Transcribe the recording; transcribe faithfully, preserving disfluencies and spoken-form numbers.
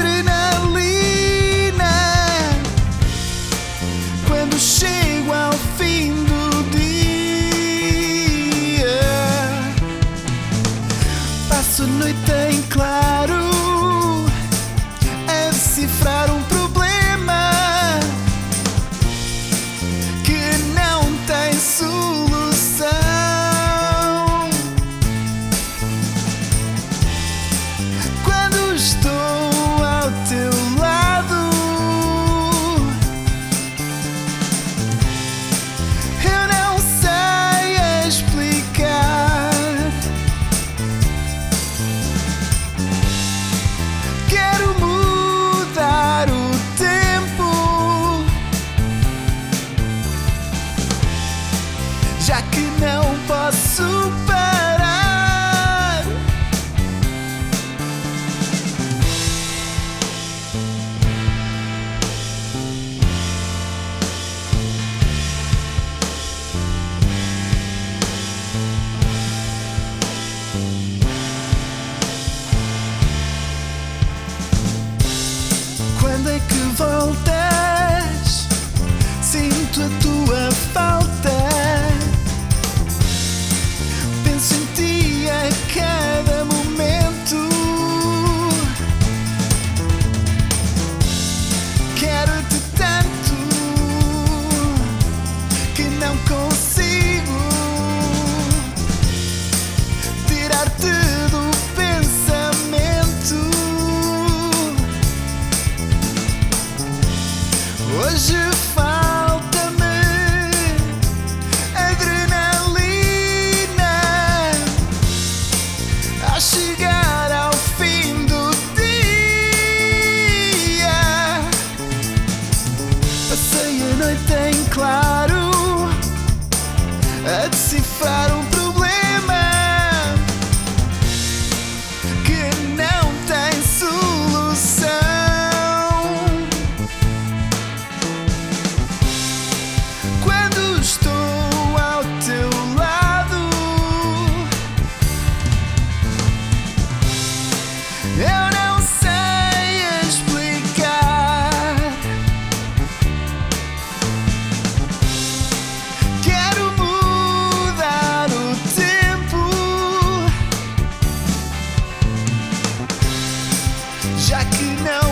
adrenalina quando chego ao fim do dia. Passo a noite em claro a decifrar um problema que não tem solução. Quando estou ao teu lado, eu não sei explicar. Quero mudar o tempo, já que não posso parar. Quando é que voltas? Sinto a tua falta. Penso em ti a cada momento. Quero-te tanto que não consigo tirar-te do pensamento. Hoje falta-me adrenalina a chegar ao fim do dia. Passei a noite em claro a decifrar um problema que não tem solução. Quando estou ao teu lado, eu não sei explicar. Quero mudar o tempo, já que não